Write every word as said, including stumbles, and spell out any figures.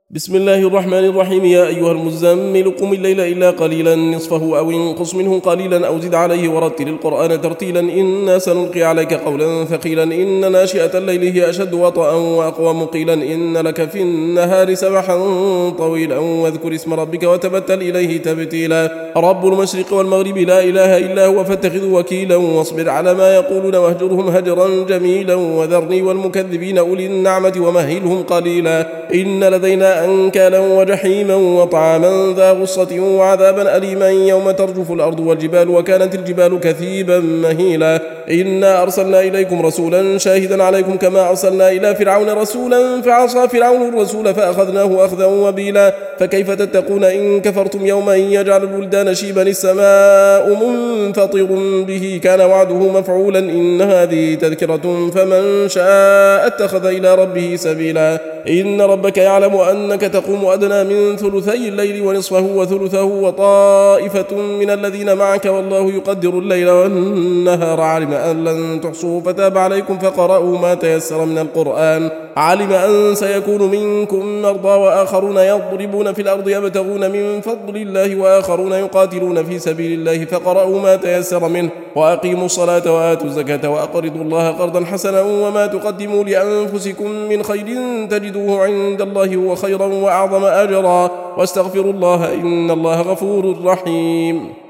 بسم الله الرحمن الرحيم. يا أيها المزمل قم الليل إلا قليلا نصفه أو انقص منه قليلا أو زد عليه ورتل القرآن ترتيلا إنا سنلقي عليك قولا ثقيلا إن ناشئة الليل هي أشد وطئا وأقوم قيلا إن لك في النهار سبحا طويلا واذكر اسم ربك وتبتل إليه تبتيلا رب المشرق والمغرب لا إله إلا هو فاتخذه وكيلا واصبر على ما يقولون واهجرهم هجرا جميلا وذرني والمكذبين أولي النعمة ومهلهم قليلا إن لدينا أنكالا وجحيما وطعاما ذا غصة وعذابا أليما يوم ترجف الأرض والجبال وكانت الجبال كثيبا مهيلا إنا أرسلنا إليكم رسولا شاهدا عليكم كما أرسلنا إلى فرعون رسولا فعصى فرعون الرسول فأخذناه أخذا وبيلا فكيف تتقون إن كفرتم يوما يجعل البلدان شيبا السماء منفطر به كان وعده مفعولا إن هذه تذكرة فمن شاء اتخذ إلى ربه سبيلا إن ربك يعلم أنك تقوم أدنى من ثلثي الليل ونصفه وثلثه وطائفة من الذين معك والله يقدر الليل والنهار علم أن لن تحصوا فتاب عليكم فقرأوا ما تيسر من القرآن علم أن سيكون منكم مرضى وآخرون يضربون في الأرض يبتغون من فضل الله وآخرون يقاتلون في سبيل الله فقرأوا ما تيسر منه وأقيموا الصلاة وآتوا الزكاة وأقرضوا الله قرضا حسنا وما تقدموا لأنفسكم من خير تجدوه عند الله هو خيرا وأعظم أجرا واستغفروا الله إن الله غفور رحيم.